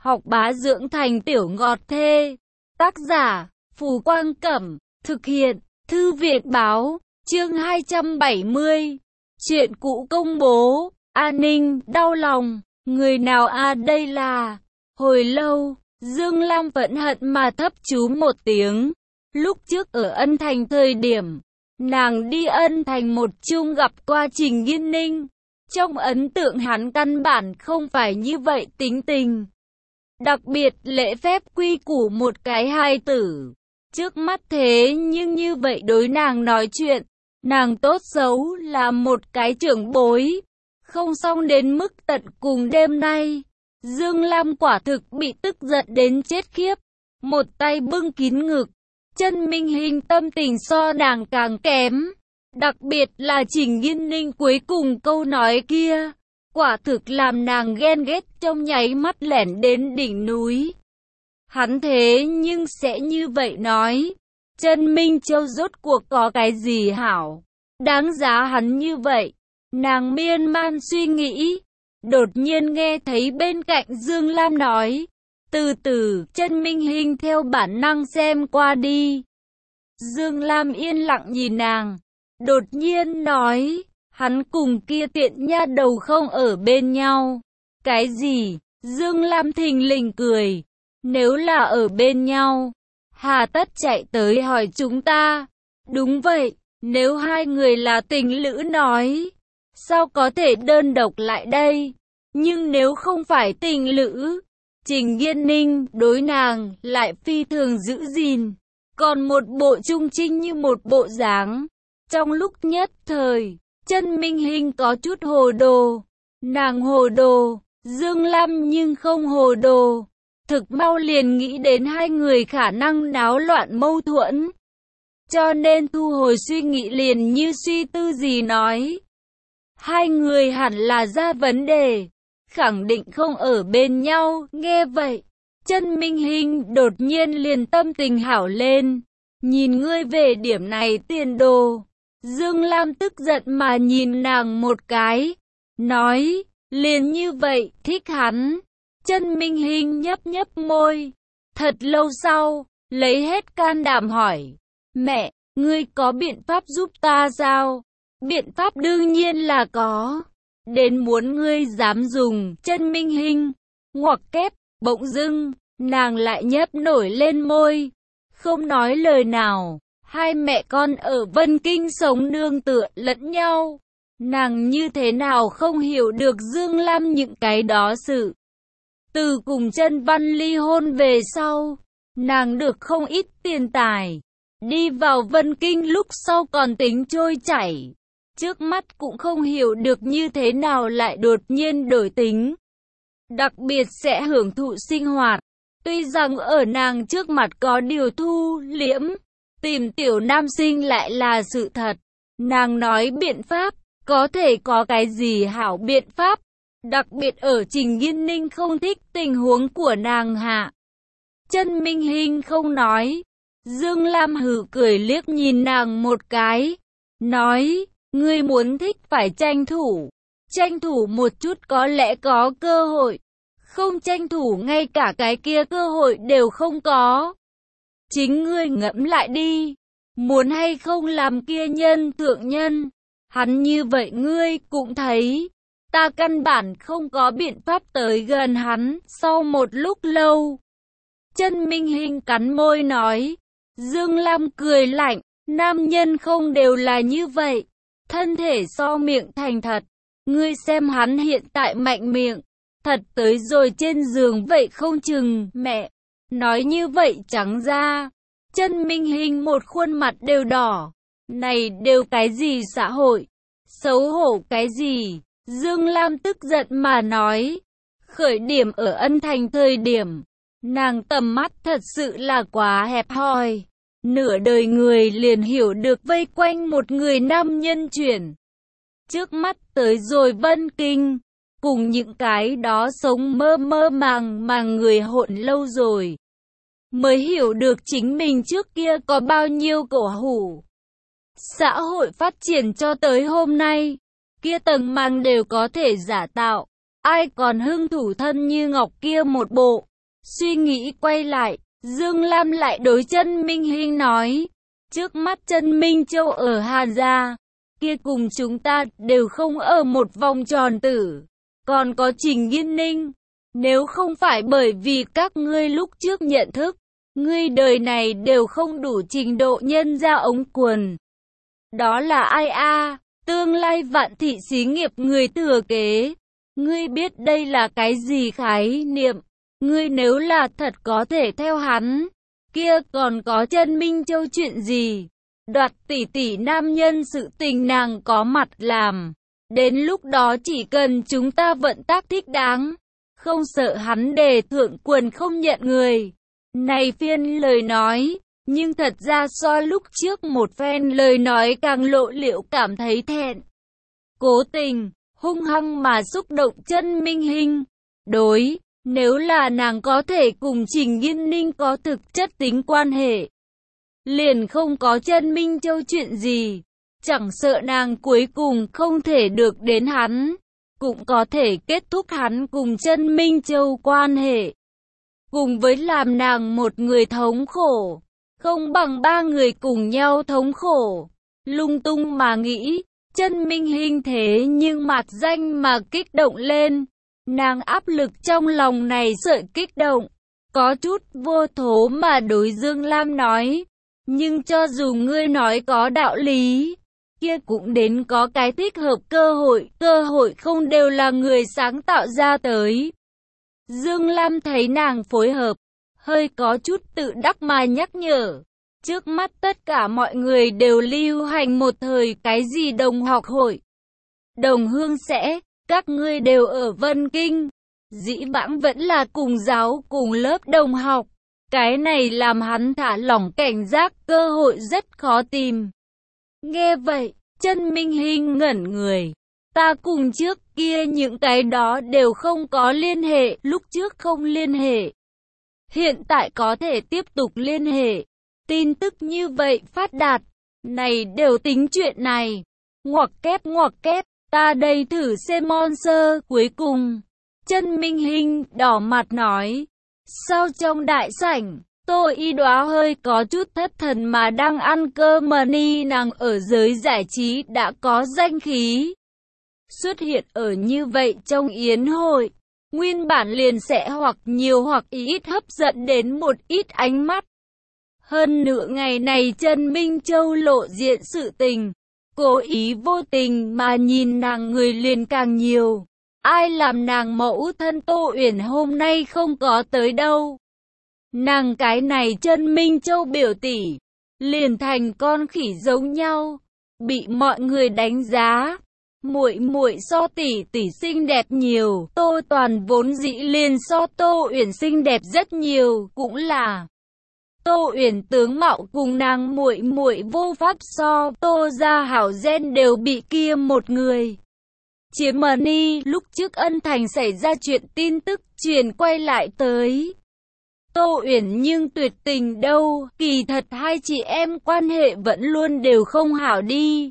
học bá dưỡng thành tiểu ngọt thê. Tác giả, Phù Quang Cẩm, thực hiện, Thư viện Báo, chương 270. Chuyện cũ công bố, an ninh, đau lòng, người nào đây là... Hồi lâu, Dương Lam vẫn hận mà thấp chú một tiếng. Lúc trước ở Ân Thành thời điểm, nàng đi Ân Thành một chung gặp qua Trình Nghiên Ninh. Trong ấn tượng hắn căn bản không phải như vậy tính tình. Đặc biệt lễ phép quy củ một cái hài tử. Trước mắt thế nhưng như vậy đối nàng nói chuyện, nàng tốt xấu là một cái trưởng bối. Không xong đến mức tận cùng đêm nay. Dương Lam quả thực bị tức giận đến chết khiếp. Một tay bưng kín ngực. Chân Minh Hình tâm tình so nàng càng kém. Đặc biệt là Trình Nghiên Ninh cuối cùng câu nói kia. Quả thực làm nàng ghen ghét trong nháy mắt lẻn đến đỉnh núi. Hắn thế nhưng sẽ như vậy nói. Chân Minh Châu rốt cuộc có cái gì hảo? Đáng giá hắn như vậy. Nàng miên man suy nghĩ. Đột nhiên nghe thấy bên cạnh Dương Lam nói. Từ từ, Chân Minh Hình theo bản năng xem qua đi. Dương Lam yên lặng nhìn nàng. Đột nhiên nói. Hắn cùng kia tiện nha đầu không ở bên nhau. Cái gì? Dương Lam thình lình cười. Nếu là ở bên nhau, hà tất chạy tới hỏi chúng ta? Đúng vậy, nếu hai người là tình lữ nói, sao có thể đơn độc lại đây? Nhưng nếu không phải tình lữ, Trình Nghiên Ninh đối nàng lại phi thường giữ gìn, còn một bộ trung trinh như một bộ dáng. Trong lúc nhất thời, Chân Minh Hình có chút hồ đồ. Nàng hồ đồ, Dương Lam nhưng không hồ đồ. Thực mau liền nghĩ đến hai người khả năng náo loạn mâu thuẫn. Cho nên thu hồi suy nghĩ liền như suy tư gì nói. Hai người hẳn là ra vấn đề. Khẳng định không ở bên nhau, nghe vậy. Chân Minh Hình đột nhiên liền tâm tình hảo lên. Nhìn ngươi về điểm này tiền đồ. Dương Lam tức giận mà nhìn nàng một cái. Nói, liền như vậy, thích hắn. Chân Minh Hình nhấp nhấp môi. Thật lâu sau, lấy hết can đảm hỏi. Mẹ, ngươi có biện pháp giúp ta sao? Biện pháp đương nhiên là có. Đến muốn ngươi dám dùng. Chân Minh Hình ngoặc kép, bỗng dưng, nàng lại nhấp nổi lên môi. Không nói lời nào. Hai mẹ con ở Vân Kinh sống nương tựa lẫn nhau. Nàng như thế nào không hiểu được Dương Lam những cái đó sự. Từ cùng Chân Văn ly hôn về sau, nàng được không ít tiền tài. Đi vào Vân Kinh lúc sau còn tính trôi chảy. Trước mắt cũng không hiểu được như thế nào lại đột nhiên đổi tính. Đặc biệt sẽ hưởng thụ sinh hoạt. Tuy rằng ở nàng trước mặt có điều thu liễm, tìm tiểu nam sinh lại là sự thật. Nàng nói biện pháp, có thể có cái gì hảo biện pháp. Đặc biệt ở Trình Nghiên Ninh không thích tình huống của nàng hạ. Chân Minh Hình không nói. Dương Lam hừ cười liếc nhìn nàng một cái. Nói, ngươi muốn thích phải tranh thủ. Tranh thủ một chút có lẽ có cơ hội. Không tranh thủ ngay cả cái kia cơ hội đều không có. Chính ngươi ngẫm lại đi. Muốn hay không làm kia nhân thượng nhân. Hắn như vậy ngươi cũng thấy. Ta căn bản không có biện pháp tới gần hắn. Sau một lúc lâu, Chân Minh Hình cắn môi nói. Dương Lam cười lạnh. Nam nhân không đều là như vậy. Thân thể so miệng thành thật. Ngươi xem hắn hiện tại mạnh miệng. Thật tới rồi trên giường vậy không chừng. Mẹ, nói như vậy trắng ra. Chân Minh Hình một khuôn mặt đều đỏ. Này đều cái gì xã hội? Xấu hổ cái gì? Dương Lam tức giận mà nói. Khởi điểm ở Ân Thành thời điểm, nàng tầm mắt thật sự là quá hẹp hòi. Nửa đời người liền hiểu được vây quanh một người nam nhân chuyển. Trước mắt tới rồi Vân Kinh, cùng những cái đó sống mơ mơ màng người hỗn lâu rồi. Mới hiểu được chính mình trước kia có bao nhiêu cổ hủ. Xã hội phát triển cho tới hôm nay, kia tầng màng đều có thể giả tạo. Ai còn hưng thủ thân như ngọc kia một bộ. Suy nghĩ quay lại, Dương Lam lại đối Chân Minh Hinh nói, trước mắt Chân Minh Châu ở Hàn gia, kia cùng chúng ta đều không ở một vòng tròn tử. Còn có Trình Nghiên Ninh, nếu không phải bởi vì các ngươi lúc trước nhận thức, ngươi đời này đều không đủ trình độ nhân ra ống quần. Đó là ai a? Tương lai Vạn thị xí nghiệp người thừa kế. Ngươi biết đây là cái gì khái niệm? Ngươi nếu là thật có thể theo hắn, kia còn có Chân Minh Châu chuyện gì? Đoạt tỷ tỷ nam nhân sự tình nàng có mặt làm. Đến lúc đó chỉ cần chúng ta vận tác thích đáng, không sợ hắn đề thượng quần không nhận người. Này phiên lời nói, nhưng thật ra so lúc trước một phen lời nói càng lộ liễu cảm thấy thẹn. Cố tình, hung hăng mà xúc động Chân Minh Hinh. Đối, nếu là nàng có thể cùng Trình Nghiên Ninh có thực chất tính quan hệ, liền không có Chân Minh Châu chuyện gì. Chẳng sợ nàng cuối cùng không thể được đến hắn, cũng có thể kết thúc hắn cùng Chân Minh Châu quan hệ. Cùng với làm nàng một người thống khổ, không bằng ba người cùng nhau thống khổ. Lung tung mà nghĩ, Chân Minh Hinh thế nhưng mạc danh mà kích động lên. Nàng áp lực trong lòng này sợi kích động, có chút vô thố mà đối Dương Lam nói, nhưng cho dù ngươi nói có đạo lý, kia cũng đến có cái thích hợp cơ hội không đều là người sáng tạo ra tới. Dương Lam thấy nàng phối hợp, hơi có chút tự đắc mà nhắc nhở, trước mắt tất cả mọi người đều lưu hành một thời cái gì đồng học hội. Đồng hương sẽ, các ngươi đều ở Vân Kinh, dĩ vãng vẫn là cùng giáo cùng lớp đồng học, cái này làm hắn thả lỏng cảnh giác, cơ hội rất khó tìm. Nghe vậy, Chân Minh Hinh ngẩn người. Ta cùng trước kia những cái đó đều không có liên hệ, lúc trước không liên hệ. Hiện tại có thể tiếp tục liên hệ. Tin tức như vậy phát đạt, này đều tính chuyện này. Ngoặc kép, ta đây thử xem monster cuối cùng. Chân Minh Hinh đỏ mặt nói. Sau trong đại sảnh, Tô Y Đóa hơi có chút thất thần mà đang ăn cơm mà ni nàng ở giới giải trí đã có danh khí. Xuất hiện ở như vậy trong yến hội, nguyên bản liền sẽ hoặc nhiều hoặc ít hấp dẫn đến một ít ánh mắt. Hơn nửa ngày này Chân Minh Châu lộ diện sự tình, cố ý vô tình mà nhìn nàng người liền càng nhiều. Ai làm nàng mẫu thân Tô Uyển hôm nay không có tới đâu. Nàng cái này Chân Minh Châu biểu tỷ, liền thành con khỉ giống nhau, bị mọi người đánh giá. Muội muội so tỷ tỷ xinh đẹp nhiều, Tô Toàn vốn dĩ liền so Tô Uyển xinh đẹp rất nhiều, cũng là Tô Uyển tướng mạo cùng nàng muội muội vô pháp so, Tô gia hảo gen đều bị kia một người chiếm mà ni. Lúc trước Ân Thành xảy ra chuyện tin tức truyền quay lại tới Tô Uyển nhưng tuyệt tình đâu, kỳ thật hai chị em quan hệ vẫn luôn đều không hảo đi.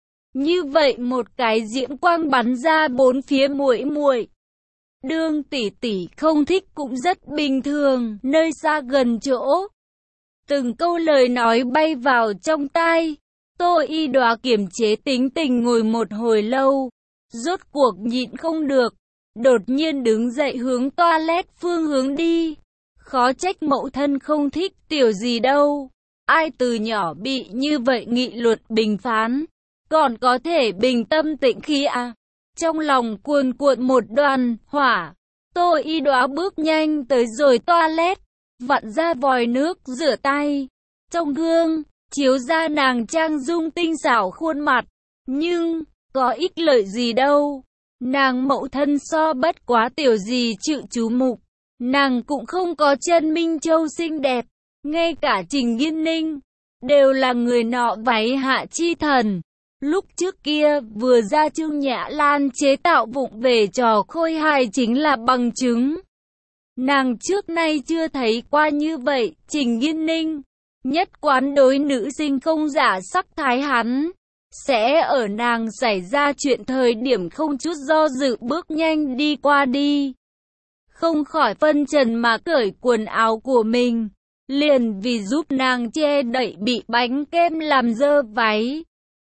Như vậy một cái diễm quang bắn ra bốn phía muội muội. Đương tỷ tỷ không thích cũng rất bình thường, nơi xa gần chỗ. Từng câu lời nói bay vào trong tai. Tô Y Đóa kiềm chế tính tình ngồi một hồi lâu, rốt cuộc nhịn không được, đột nhiên đứng dậy hướng toilet phương hướng đi. Khó trách mẫu thân không thích tiểu gì đâu. Ai từ nhỏ bị như vậy nghị luận bình phán, còn có thể bình tâm tĩnh khí à? Trong lòng cuồn cuộn một đoàn hỏa, Tô Y Đóa bước nhanh tới rồi toilet, vặn ra vòi nước rửa tay. Trong gương, chiếu ra nàng trang dung tinh xảo khuôn mặt, nhưng có ích lợi gì đâu. Nàng mẫu thân so bất quá tiểu gì chịu chú mục, nàng cũng không có Chân Minh Châu xinh đẹp, ngay cả Trình Nghiên Ninh đều là người nọ váy hạ chi thần. Lúc trước kia vừa ra Trương Nhã Lan chế tạo vụng về trò khôi hài chính là bằng chứng. Nàng trước nay chưa thấy qua như vậy. Trình Nghiên Ninh nhất quán đối nữ sinh không giả sắc thái, hắn sẽ ở nàng xảy ra chuyện thời điểm không chút do dự bước nhanh đi qua đi. không khỏi phân trần mà cởi quần áo của mình, liền vì giúp nàng che đậy bị bánh kem làm dơ váy.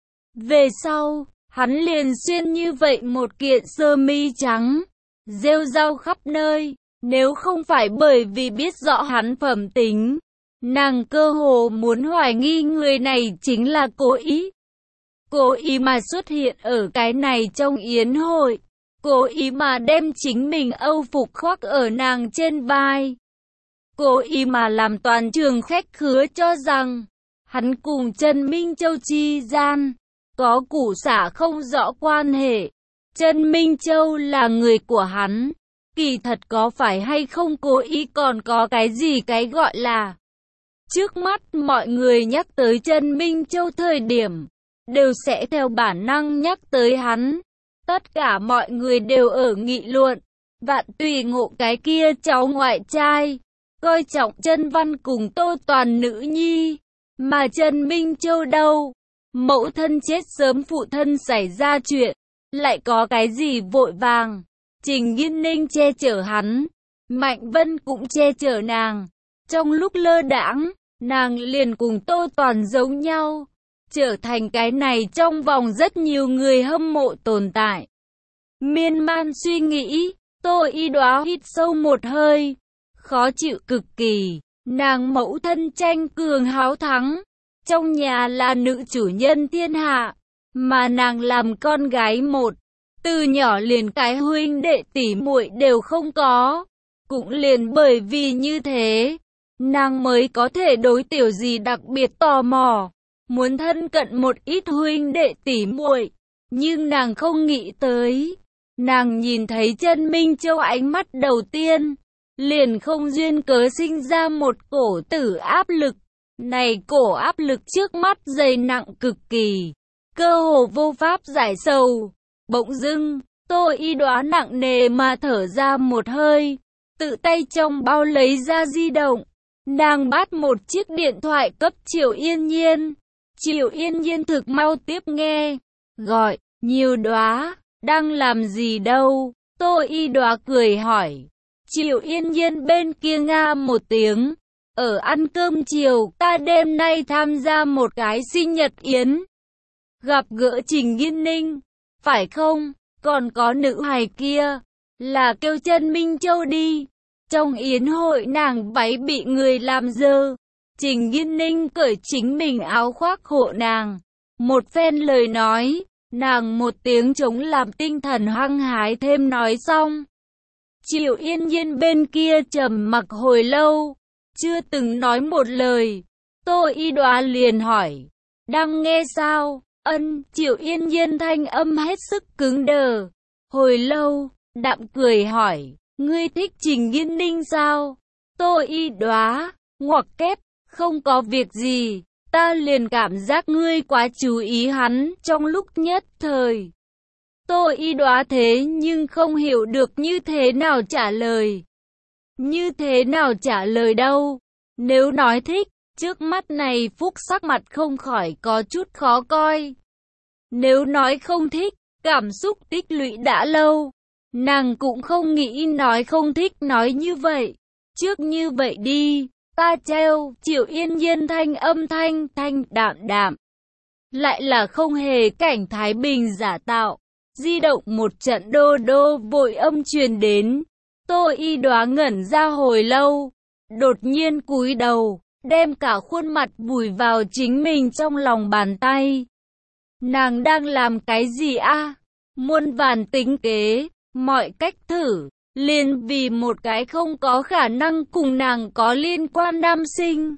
Về sau, hắn liền xuyên như vậy một kiện sơ mi trắng, rêu rao khắp nơi, nếu không phải bởi vì biết rõ hắn phẩm tính, nàng cơ hồ muốn hoài nghi người này chính là cố ý. Cố ý mà xuất hiện ở cái này trong yến hội, cố ý mà đem chính mình âu phục khoác ở nàng trên vai. Cố ý mà làm toàn trường khách khứa cho rằng, hắn cùng Trần Minh Châu chi gian, có củ xả không rõ quan hệ. Trần Minh Châu là người của hắn, kỳ thật có phải hay không cố ý còn có cái gì cái gọi là. Trước mắt mọi người nhắc tới Trần Minh Châu thời điểm, đều sẽ theo bản năng nhắc tới hắn. Tất cả mọi người đều ở nghị luận, Vạn Tùy Ngộ cái kia cháu ngoại trai, coi trọng Trần Văn cùng Tô Toàn nữ nhi, mà Trần Minh Châu đâu? Mẫu thân chết sớm, phụ thân xảy ra chuyện, lại có cái gì vội vàng? Trình Nghiên Ninh che chở hắn, Mạnh Vân cũng che chở nàng. Trong lúc lơ đãng, nàng liền cùng Tô Toàn giống nhau, trở thành cái này trong vòng rất nhiều người hâm mộ tồn tại. Miên man suy nghĩ, Tô Y Đóa hít sâu một hơi, khó chịu cực kỳ. Nàng mẫu thân tranh cường háo thắng, trong nhà là nữ chủ nhân thiên hạ, mà nàng làm con gái một, từ nhỏ liền cái huynh đệ tỷ muội đều không có. Cũng liền bởi vì như thế, nàng mới có thể đối Tiểu Dì đặc biệt tò mò, muốn thân cận một ít huynh đệ tỷ muội. Nhưng nàng không nghĩ tới, nàng nhìn thấy Trần Minh Châu ánh mắt đầu tiên, liền không duyên cớ sinh ra một cổ tử áp lực. Này cổ áp lực trước mắt dày nặng cực kỳ, cơ hồ vô pháp giải sầu. Bỗng dưng, Tô Y Đóa nặng nề mà thở ra một hơi, tự tay trong bao lấy ra di động. Nàng bắt một chiếc điện thoại cấp Triệu Yên Nhiên. Triệu Yên Nhiên thực mau tiếp nghe, gọi, Nhiều Đóa, đang làm gì đâu? Tô Y Đóa cười hỏi. Triệu Yên Nhiên bên kia nga một tiếng, ở ăn cơm chiều, ta đêm nay tham gia một cái sinh nhật yến. Gặp gỡ Trình Nghiên Ninh, phải không? Còn có nữ hài kia, là kêu Trần Minh Châu đi. Trong yến hội nàng váy bị người làm dơ, Trình Nghiên Ninh cởi chính mình áo khoác hộ nàng. Một phen lời nói, nàng một tiếng chống làm tinh thần hăng hái thêm nói xong. Triệu Yên Nhiên bên kia trầm mặc hồi lâu, chưa từng nói một lời. Tô Y Đóa liền hỏi, đang nghe sao? Ân. Triệu Yên Nhiên thanh âm hết sức cứng đờ. Hồi lâu, đạm cười hỏi, ngươi thích Trình Nghiên Ninh sao? Tô Y Đóa, ngoặc kép, không có việc gì, ta liền cảm giác ngươi quá chú ý hắn trong lúc nhất thời. Tô Y Đóa thế nhưng không hiểu được như thế nào trả lời. Như thế nào trả lời đâu? Nếu nói thích, trước mắt này Phúc sắc mặt không khỏi có chút khó coi. Nếu nói không thích, cảm xúc tích lũy đã lâu, nàng cũng không nghĩ nói không thích nói như vậy. Trước như vậy đi, ta treo. Triệu Yên Nhiên thanh âm thanh đạm đạm, lại là không hề cảnh thái bình giả tạo. Di động một trận đô đô vội âm truyền đến. Tô Y Đóa ngẩn ra hồi lâu, đột nhiên cúi đầu, đem cả khuôn mặt vùi vào chính mình trong lòng bàn tay. Nàng đang làm cái gì a? Muôn vàn tính kế, mọi cách thử, liền vì một cái không có khả năng cùng nàng có liên quan nam sinh.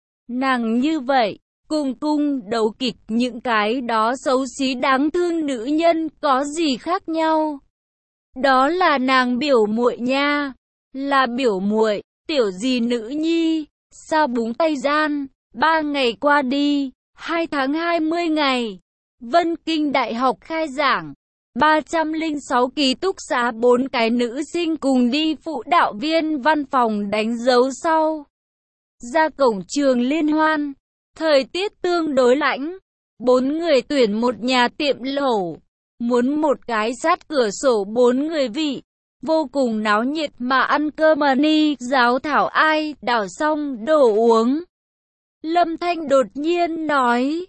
Nàng như vậy, cùng cung đấu kịch những cái đó xấu xí đáng thương nữ nhân có gì khác nhau? Đó là nàng biểu muội nha, là biểu muội, Tiểu Dì nữ nhi, sao búng tay gian, 3 ngày qua đi, 2 tháng 20 ngày, Vân Kinh Đại học khai giảng, 306 ký túc xá 4 cái nữ sinh cùng đi phụ đạo viên văn phòng đánh dấu sau. Ra cổng trường liên hoan, thời tiết tương đối lạnh, 4 người tuyển một nhà tiệm lẩu, muốn một cái sát cửa sổ 4 người vị. vô cùng náo nhiệt mà ăn cơm ni giáo thảo ai đảo xong đồ uống. Lâm Thanh đột nhiên nói,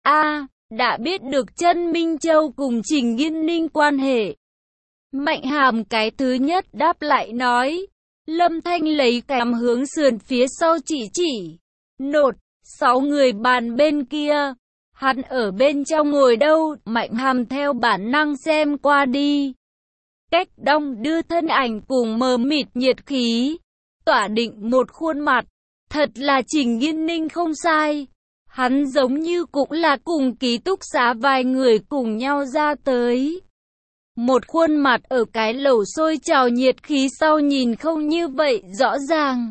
đã biết được Chân Minh Châu cùng Trình Nghiên Ninh quan hệ. Mạnh Hàm cái thứ nhất đáp lại nói. Lâm Thanh lấy cằm hướng sườn phía sau chỉ. Nột, 6 người bàn bên kia. Hắn ở bên trong ngồi đâu? Mạnh Hàm theo bản năng xem qua đi. Cách đong đưa thân ảnh cùng mờ mịt nhiệt khí. Tỏa định một khuôn mặt. Thật là Trình Nghiên Ninh không sai. Hắn giống như cũng là cùng ký túc xá vài người cùng nhau ra tới. Một khuôn mặt ở cái lẩu sôi trào nhiệt khí sau nhìn không như vậy rõ ràng.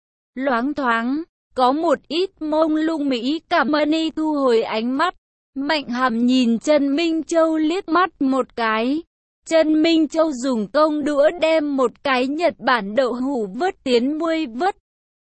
Loáng thoáng, có một ít mông lung mỹ cảm ơn thu hồi ánh mắt. Mạnh Hàm nhìn Trần Minh Châu liếc mắt một cái. Trần Minh Châu dùng công đũa đem một cái Nhật Bản đậu hũ vớt tiến môi vớt.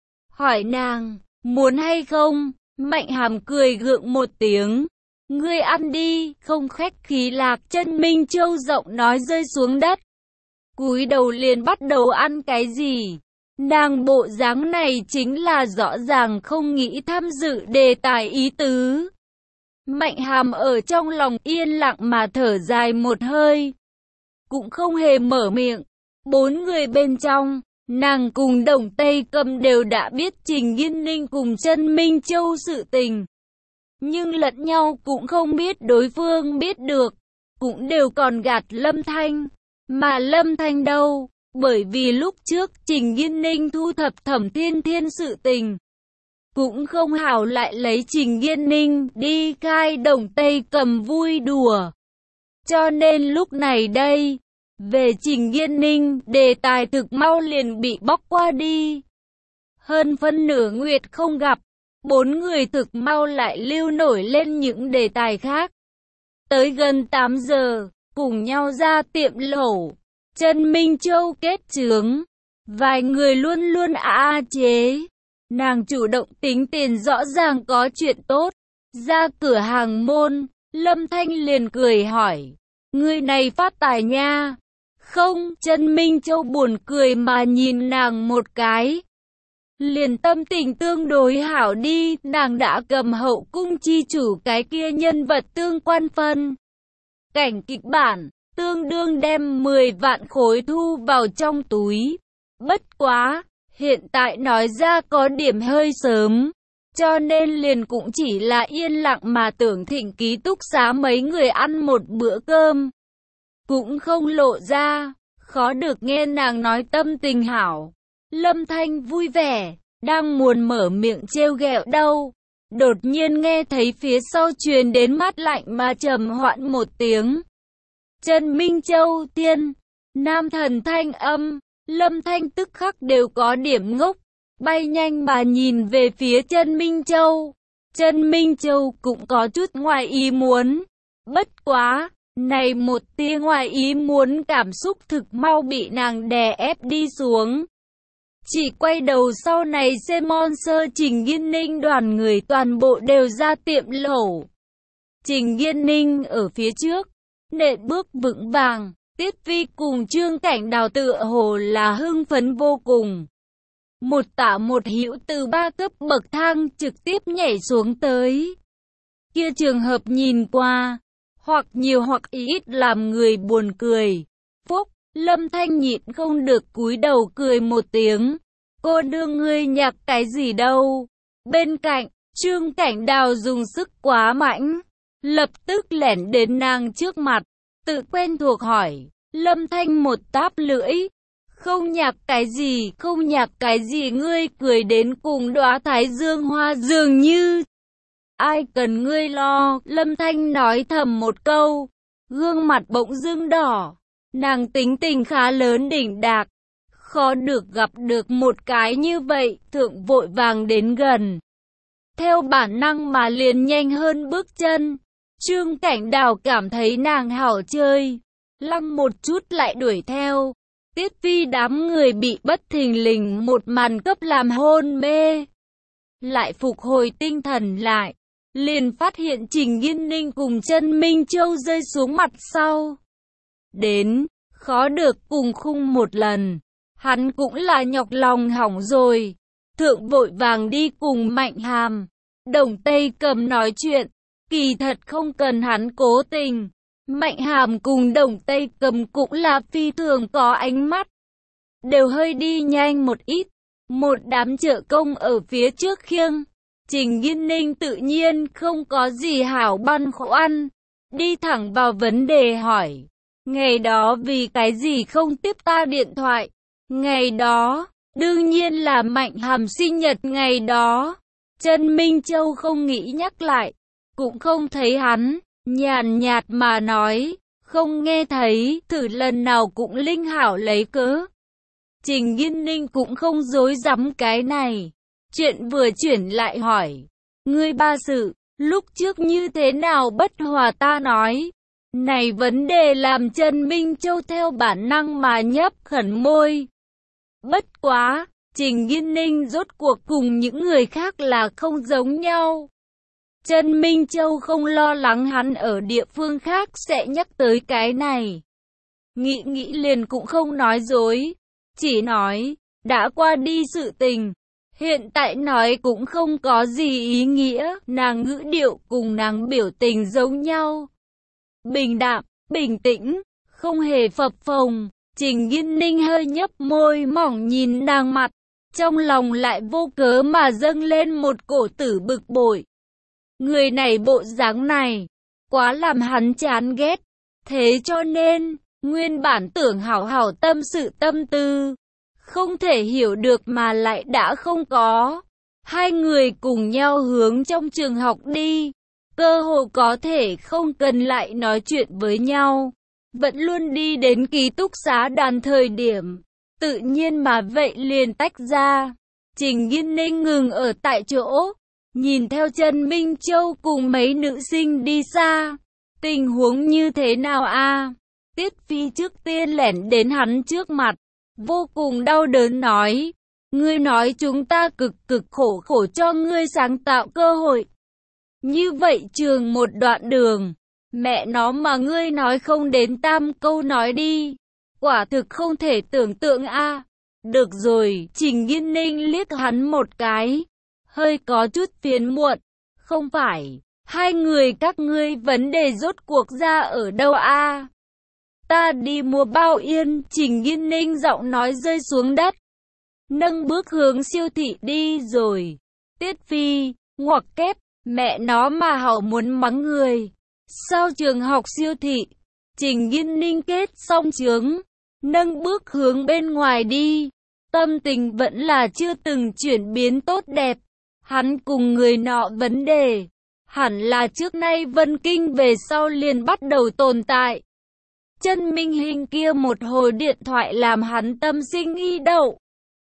Hỏi nàng, muốn hay không? Mạnh Hàm cười gượng một tiếng. Ngươi ăn đi, không khách khí. Lạc Chân Minh Châu giọng nói rơi xuống đất. Cúi đầu liền bắt đầu ăn cái gì? Nàng bộ dáng này chính là rõ ràng không nghĩ tham dự đề tài ý tứ. Mạnh Hàm ở trong lòng yên lặng mà thở dài một hơi. Cũng không hề mở miệng. 4 người bên trong, nàng cùng Đồng Tây Cầm đều đã biết Trình Nghiên Ninh cùng Chân Minh Châu sự tình. Nhưng lẫn nhau cũng không biết đối phương biết được. Cũng đều còn gạt Lâm Thanh. Mà Lâm Thanh đâu? Bởi vì lúc trước Trình Nghiên Ninh thu thập Thẩm Thiên Thiên sự tình. Cũng không hảo lại lấy Trình Nghiên Ninh đi khai Đồng Tây Cầm vui đùa. Cho nên lúc này đây, về Trình Nghiên Ninh, đề tài thực mau liền bị bóc qua đi. Hơn phân nửa nguyệt không gặp, 4 người thực mau lại lưu nổi lên những đề tài khác. Tới gần 8 giờ, cùng nhau ra tiệm lẩu. Trần Minh Châu kết chướng. Vài người luôn luôn chế. Nàng chủ động tính tiền rõ ràng có chuyện tốt. Ra cửa hàng môn, Lâm Thanh liền cười hỏi. Người này phát tài nha. Không, Trần Minh Châu buồn cười mà nhìn nàng một cái. Liền tâm tình tương đối hảo đi, nàng đã cầm hậu cung chi chủ cái kia nhân vật tương quan phân. Cảnh kịch bản, tương đương đem 10 vạn khối thu vào trong túi. Bất quá, hiện tại nói ra có điểm hơi sớm, cho nên liền cũng chỉ là yên lặng mà tưởng thịnh ký túc xá mấy người ăn một bữa cơm. Cũng không lộ ra, khó được nghe nàng nói tâm tình hảo. Lâm Thanh vui vẻ, đang muốn mở miệng trêu ghẹo đâu. Đột nhiên nghe thấy phía sau truyền đến mát lạnh mà trầm hoãn một tiếng. Trần Minh Châu tiên, nam thần thanh âm, Lâm Thanh tức khắc đều có điểm ngốc, bay nhanh mà nhìn về phía Trần Minh Châu. Trần Minh Châu cũng có chút ngoài ý muốn, bất quá, này một tia ngoài ý muốn cảm xúc thực mau bị nàng đè ép đi xuống. Chỉ quay đầu sau này xem Monster Trình Nghiên Ninh đoàn người toàn bộ đều ra tiệm lẩu. Trình Nghiên Ninh ở phía trước, nện bước vững vàng, Tiết Vi cùng Trương Cảnh Đào tựa hồ là hưng phấn vô cùng. Một tả một hữu từ 3 cấp bậc thang trực tiếp nhảy xuống tới. Kia trường hợp nhìn qua, hoặc nhiều hoặc ít làm người buồn cười. Phúc, Lâm Thanh nhịn không được cúi đầu cười một tiếng. Cô đương ngươi nhạc cái gì đâu? Bên cạnh, Trương Cảnh Đào dùng sức quá mạnh, lập tức lẻn đến nàng trước mặt, tự quen thuộc hỏi. Lâm Thanh một táp lưỡi. Không nhạc cái gì, không nhạc cái gì, ngươi cười đến cùng đóa thái dương hoa dường như. Ai cần ngươi lo, Lâm Thanh nói thầm một câu, gương mặt bỗng dưng đỏ. Nàng tính tình khá lớn đỉnh đạc, khó được gặp được một cái như vậy, thượng vội vàng đến gần. Theo bản năng mà liền nhanh hơn bước chân. Trương Cảnh Đào cảm thấy nàng hảo chơi, lăng một chút lại đuổi theo. Tiết Vi đám người bị bất thình lình một màn cấp làm hôn mê. Lại phục hồi tinh thần lại, liền phát hiện Trình Nghiên Ninh cùng Trần Minh Châu rơi xuống mặt sau. Đến, khó được cùng khung một lần. Hắn cũng là nhọc lòng hỏng rồi. Thượng vội vàng đi cùng Mạnh Hàm. Đồng Tây Cầm nói chuyện, kỳ thật không cần hắn cố tình. Mạnh Hàm cùng Đồng Tây Cầm cũng là phi thường có ánh mắt. Đều hơi đi nhanh một ít. Một đám trợ công ở phía trước khiêng. Trình Nghiên Ninh tự nhiên không có gì hảo băn khoăn. Đi thẳng vào vấn đề hỏi. Ngày đó vì cái gì không tiếp ta điện thoại? Ngày đó, đương nhiên là Mạnh Hàm sinh nhật ngày đó. Trần Minh Châu không nghĩ nhắc lại. Cũng không thấy hắn, nhàn nhạt mà nói. Không nghe thấy, thử lần nào cũng linh hảo lấy cớ. Trình Nghiên Ninh cũng không dối dám cái này. Chuyện vừa chuyển lại hỏi. Ngươi ba sự, lúc trước như thế nào bất hòa ta nói. Này vấn đề làm Trần Minh Châu theo bản năng mà nhấp khẩn môi. Bất quá, Trình Nghiên Ninh rốt cuộc cùng những người khác là không giống nhau. Trần Minh Châu không lo lắng hắn ở địa phương khác sẽ nhắc tới cái này. Nghĩ liền cũng không nói dối. Chỉ nói, đã qua đi sự tình. Hiện tại nói cũng không có gì ý nghĩa. Nàng ngữ điệu cùng nàng biểu tình giống nhau. Bình đạm, bình tĩnh, không hề phập phồng. Trình Nghiên Ninh hơi nhấp môi mỏng nhìn nàng mặt. Trong lòng lại vô cớ mà dâng lên một cổ tử bực bội. Người này bộ dáng này, quá làm hắn chán ghét. Thế cho nên, nguyên bản tưởng hảo hảo tâm sự tâm tư. Không thể hiểu được mà lại đã không có. Hai người cùng nhau hướng trong trường học đi. Cơ hồ có thể không cần lại nói chuyện với nhau. Vẫn luôn đi đến ký túc xá đàn thời điểm. Tự nhiên mà vậy liền tách ra. Trình Nghiên Ninh ngừng ở tại chỗ. Nhìn theo Trần Minh Châu cùng mấy nữ sinh đi xa. Tình huống như thế nào a? Tiết Phi trước tiên lẻn đến hắn trước mặt. Vô cùng đau đớn nói. Ngươi nói chúng ta cực khổ cho ngươi sáng tạo cơ hội. Như vậy trường một đoạn đường. Mẹ nó mà ngươi nói không đến 3 câu nói đi. Quả thực không thể tưởng tượng a. Được rồi, Trình Nghiên Ninh liếc hắn một cái. Hơi có chút phiền muộn. Không phải, hai người các ngươi vấn đề rốt cuộc ra ở đâu a? Ta đi mua bao yên. Trình Nghiên Ninh giọng nói rơi xuống đất. Nâng bước hướng siêu thị đi rồi. Tiết Phi, ngoặc kép, mẹ nó mà hậu muốn mắng người. Sau trường học siêu thị, Trình Nghiên Ninh kết xong chướng. Nâng bước hướng bên ngoài đi. Tâm tình vẫn là chưa từng chuyển biến tốt đẹp. Hắn cùng người nọ vấn đề. Hẳn là trước nay Vân Kinh về sau liền bắt đầu tồn tại. Chân Minh Hình kia một hồi điện thoại làm hắn tâm sinh nghi đậu.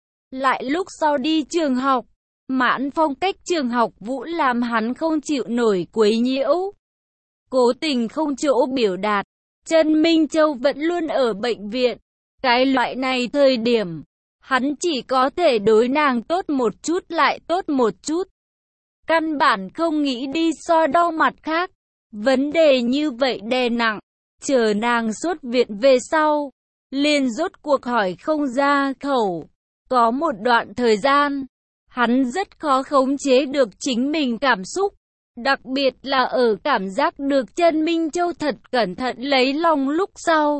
Lại lúc sau đi trường học, mãn phong cách trường học vũ làm hắn không chịu nổi quấy nhiễu. Cố tình không chỗ biểu đạt. Trần Minh Châu vẫn luôn ở bệnh viện. Cái loại này thời điểm, hắn chỉ có thể đối nàng tốt một chút lại tốt một chút. Căn bản không nghĩ đi so đo mặt khác. Vấn đề như vậy đè nặng. Chờ nàng xuất viện về sau, liền rốt cuộc hỏi không ra khẩu. Có một đoạn thời gian, hắn rất khó khống chế được chính mình cảm xúc. Đặc biệt là ở cảm giác được Trần Minh Châu thật cẩn thận lấy lòng lúc sau.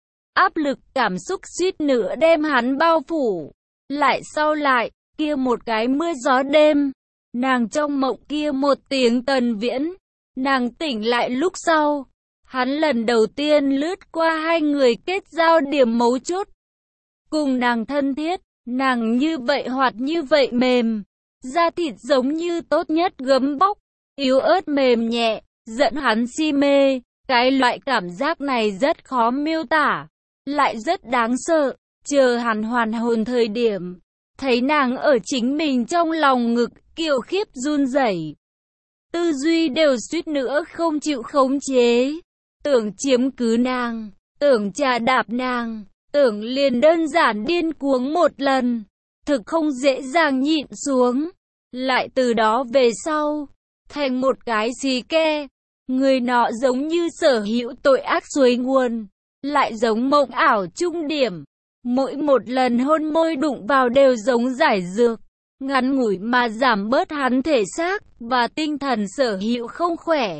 Áp lực cảm xúc suýt nữa đem hắn bao phủ. Lại sau lại, kia một cái mưa gió đêm. Nàng trong mộng kia một tiếng Tần Viễn. Nàng tỉnh lại lúc sau. Hắn lần đầu tiên lướt qua hai người kết giao điểm mấu chốt. Cùng nàng thân thiết, nàng như vậy hoạt như vậy mềm. Da thịt giống như tốt nhất gấm bóc. Yếu ớt mềm nhẹ, dẫn hắn si mê. Cái loại cảm giác này rất khó miêu tả. Lại rất đáng sợ. Chờ hắn hoàn hồn thời điểm. Thấy nàng ở chính mình trong lòng ngực, kiều khiếp run rẩy. Tư duy đều suýt nữa không chịu khống chế. Tưởng chiếm cứ nàng, tưởng trà đạp nàng, tưởng liền đơn giản điên cuồng một lần. Thực không dễ dàng nhịn xuống. Lại từ đó về sau, thành một cái xì ke. Người nọ giống như sở hữu tội ác suối nguồn. lại giống mộng ảo trung điểm. Mỗi một lần hôn môi đụng vào đều giống giải dược, ngắn ngủi mà giảm bớt hắn thể xác và tinh thần sở hữu không khỏe.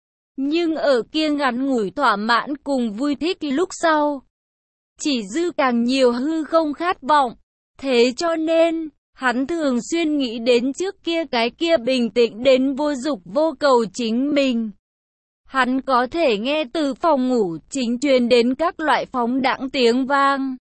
Nhưng ở kia ngắn ngủi thỏa mãn cùng vui thích lúc sau, chỉ dư càng nhiều hư không khát vọng. Thế cho nên, hắn thường xuyên nghĩ đến trước kia cái kia bình tĩnh đến vô dục vô cầu chính mình. Hắn có thể nghe từ phòng ngủ chính truyền đến các loại phóng đãng tiếng vang.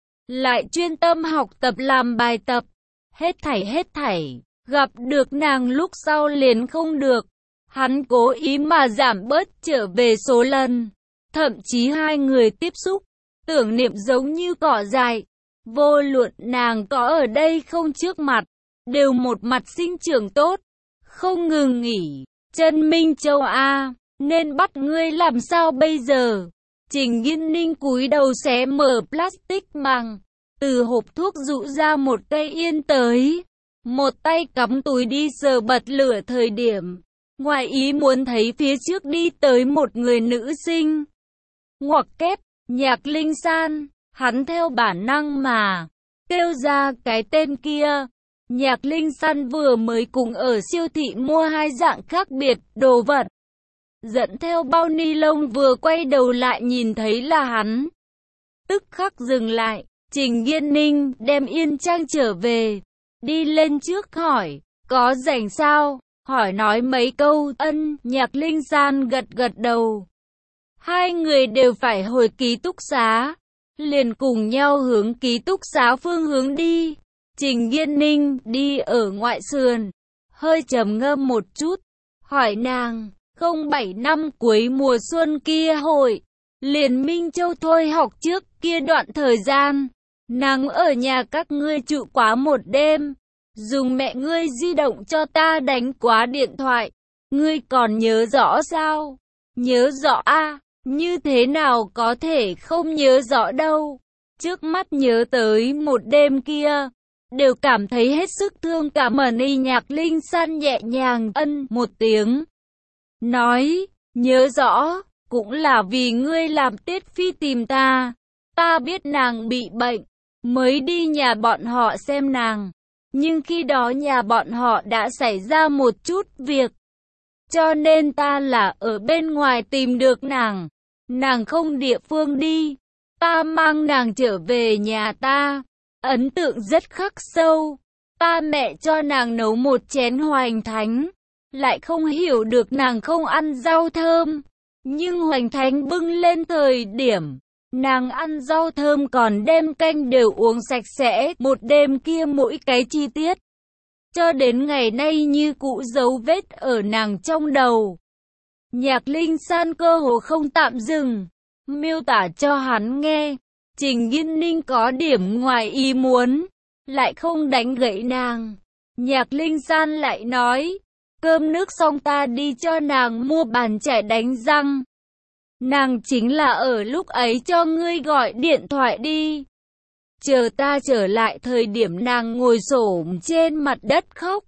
Lại chuyên tâm học tập làm bài tập. Hết thảy, gặp được nàng lúc sau liền không được. Hắn cố ý mà giảm bớt trở về số lần. Thậm chí hai người tiếp xúc, tưởng niệm giống như cỏ dại. Vô luận nàng có ở đây không trước mặt, đều một mặt sinh trưởng tốt, không ngừng nghỉ. Trần Minh Châu a, nên bắt ngươi làm sao bây giờ? Trình Nghiên Ninh cúi đầu xé mở plastic màng, từ hộp thuốc dụ ra một cây yên tới. Một tay cắm túi đi sờ bật lửa thời điểm, ngoài ý muốn thấy phía trước đi tới một người nữ sinh. Ngoặc kép, Nhạc Linh San. Hắn theo bản năng mà kêu ra cái tên kia. Nhạc Linh San vừa mới cùng ở siêu thị mua hai dạng khác biệt đồ vật, dẫn theo bao ni lông, vừa quay đầu lại nhìn thấy là hắn, tức khắc dừng lại. Trình Nghiên Ninh đem Yên Trang trở về, đi lên trước hỏi, có rảnh sao? Hỏi nói mấy câu. Ân. Nhạc Linh San gật gật đầu. Hai người đều phải hồi ký túc xá, liền cùng nhau hướng ký túc xá phương hướng đi. Trình Nghiên Ninh đi ở ngoại sườn, hơi trầm ngâm một chút, hỏi nàng, 07 năm cuối mùa xuân kia hội, liền Minh Châu thôi học trước kia đoạn thời gian, nàng ở nhà các ngươi trụ quá một đêm, dùng mẹ ngươi di động cho ta đánh quá điện thoại, ngươi còn nhớ rõ sao? Nhớ rõ a. Như thế nào có thể không nhớ rõ đâu. Trước mắt nhớ tới một đêm kia, đều cảm thấy hết sức thương cảm. Nhạc Linh San nhẹ nhàng ân một tiếng, nói, nhớ rõ, cũng là vì ngươi làm Tiết Phi tìm ta. Ta biết nàng bị bệnh, mới đi nhà bọn họ xem nàng. Nhưng khi đó nhà bọn họ đã xảy ra một chút việc, cho nên ta là ở bên ngoài tìm được nàng. Nàng không địa phương đi, ta mang nàng trở về nhà ta. Ấn tượng rất khắc sâu. Ta mẹ cho nàng nấu một chén hoành thánh, lại không hiểu được nàng không ăn rau thơm. Nhưng hoành thánh bưng lên thời điểm, nàng ăn rau thơm còn đem canh đều uống sạch sẽ. Một đêm kia mỗi cái chi tiết, cho đến ngày nay như cũ dấu vết ở nàng trong đầu. Nhạc Linh San cơ hồ không tạm dừng, miêu tả cho hắn nghe. Trình Nghiên Ninh có điểm ngoài ý muốn, lại không đánh gãy nàng. Nhạc Linh San lại nói, cơm nước xong ta đi cho nàng mua bàn chải đánh răng. Nàng chính là ở lúc ấy cho ngươi gọi điện thoại đi. Chờ ta trở lại thời điểm nàng ngồi xổm trên mặt đất khóc.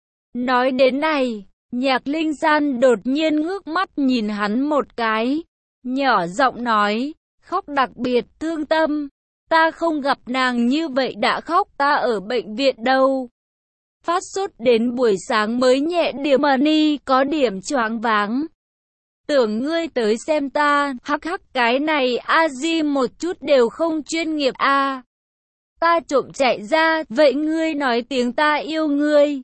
Nói đến này, Nhạc Linh San đột nhiên ngước mắt nhìn hắn một cái, nhỏ giọng nói, khóc đặc biệt thương tâm. Ta không gặp nàng như vậy đã khóc, ta ở bệnh viện đâu. Phát sốt đến buổi sáng mới nhẹ điểm, có điểm choáng váng. Tưởng ngươi tới xem ta, hắc hắc, cái này a di một chút đều không chuyên nghiệp a. Ta trộm chạy ra, vậy ngươi nói tiếng ta yêu ngươi,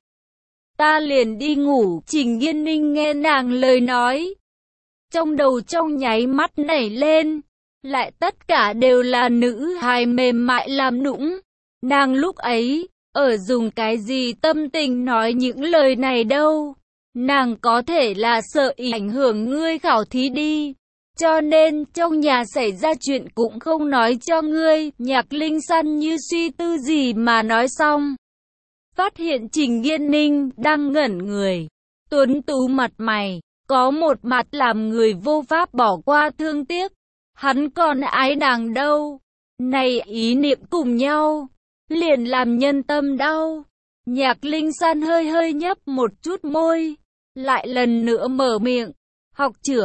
ta liền đi ngủ. Trình Nghiên Ninh nghe nàng lời nói, trong đầu trong nháy mắt nảy lên, lại tất cả đều là nữ hài mềm mại làm nũng. Nàng lúc ấy, ở dùng cái gì tâm tình nói những lời này đâu. Nàng có thể là sợ ảnh hưởng ngươi khảo thí đi, cho nên trong nhà xảy ra chuyện cũng không nói cho ngươi. Nhạc Linh San như suy tư gì mà nói xong, phát hiện Trình Nghiên Ninh đang ngẩn người, tuấn tú mặt mày, có một mặt làm người vô pháp bỏ qua thương tiếc. Hắn còn ái nàng đâu. Này ý niệm cùng nhau, liền làm nhân tâm đau. Nhạc Linh San hơi hơi nhấp một chút môi, lại lần nữa mở miệng, học trưởng,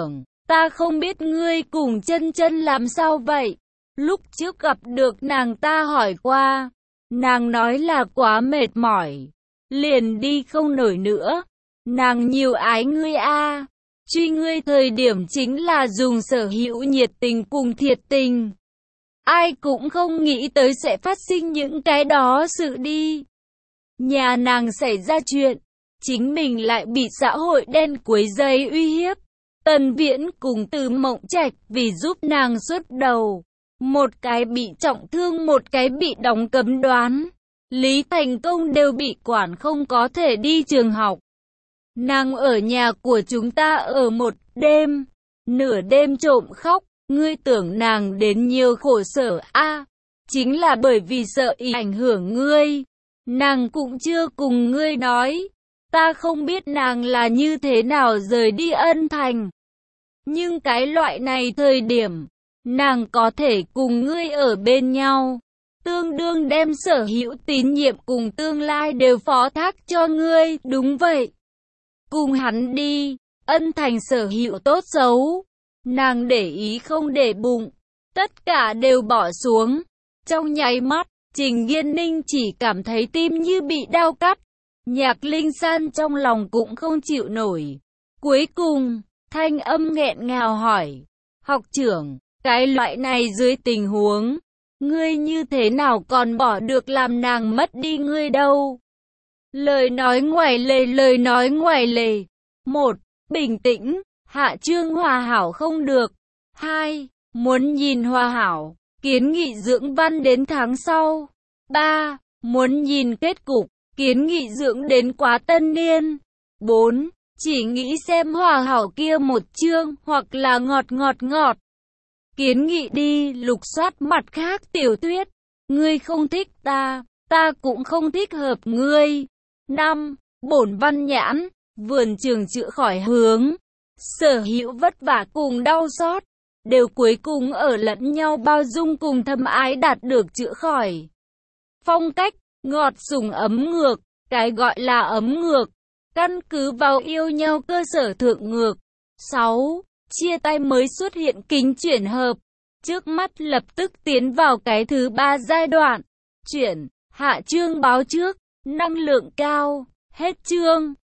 Ta không biết ngươi cùng chân chân làm sao vậy. Lúc trước gặp được nàng ta hỏi qua. Nàng nói là quá mệt mỏi. Liền đi không nổi nữa. Nàng nhiều ái ngươi a. Truy ngươi thời điểm chính là dùng sở hữu nhiệt tình cùng thiệt tình. Ai cũng không nghĩ tới sẽ phát sinh những cái đó sự đi. Nhà nàng xảy ra chuyện. Chính mình lại bị xã hội đen quấy rầy uy hiếp. Tần Viễn cùng Từ Mộng Trạch vì giúp nàng xuất đầu. Một cái bị trọng thương, một cái bị đóng cấm đoán. Lý Thành Công đều bị quản không có thể đi trường học. Nàng ở nhà của chúng ta ở một đêm. Nửa đêm trộm khóc. Ngươi tưởng nàng đến nhiều khổ sở a? Chính là bởi vì sợ ảnh hưởng ngươi. Nàng cũng chưa cùng ngươi nói. Ta không biết nàng là như thế nào rời đi Ân Thành. Nhưng cái loại này thời điểm, nàng có thể cùng ngươi ở bên nhau. Tương đương đem sở hữu tín nhiệm cùng tương lai đều phó thác cho ngươi, đúng vậy. Cùng hắn đi, Ân Thành sở hữu tốt xấu. Nàng để ý không để bụng, tất cả đều bỏ xuống. Trong nháy mắt, Trình Nghiên Ninh chỉ cảm thấy tim như bị đau cắt. Nhạc Linh San trong lòng cũng không chịu nổi. Cuối cùng, thanh âm nghẹn ngào hỏi, học trưởng, cái loại này dưới tình huống, ngươi như thế nào còn bỏ được làm nàng mất đi ngươi đâu? Lời nói ngoài lề. 1. Bình tĩnh, hạ trương hòa hảo không được. 2. Muốn nhìn hòa hảo, kiến nghị dưỡng văn đến tháng sau. 3. Muốn nhìn kết cục, kiến nghị dưỡng đến quá tân niên. 4. Chỉ nghĩ xem hòa hảo kia một chương, hoặc là ngọt. Kiến nghị đi lục soát mặt khác tiểu thuyết. Ngươi không thích ta, ta cũng không thích hợp ngươi. 5. Bổn văn nhãn, vườn trường chữa khỏi hướng. Sở hữu vất vả cùng đau xót, đều cuối cùng ở lẫn nhau bao dung cùng thâm ái đạt được chữa khỏi. Phong cách, ngọt sủng ấm ngược, cái gọi là ấm ngược, căn cứ vào yêu nhau cơ sở thượng ngược. 6. Chia tay mới xuất hiện kính chuyển hợp, trước mắt lập tức tiến vào cái thứ 3 giai đoạn. Chuyển, hạ chương báo trước, năng lượng cao, hết chương.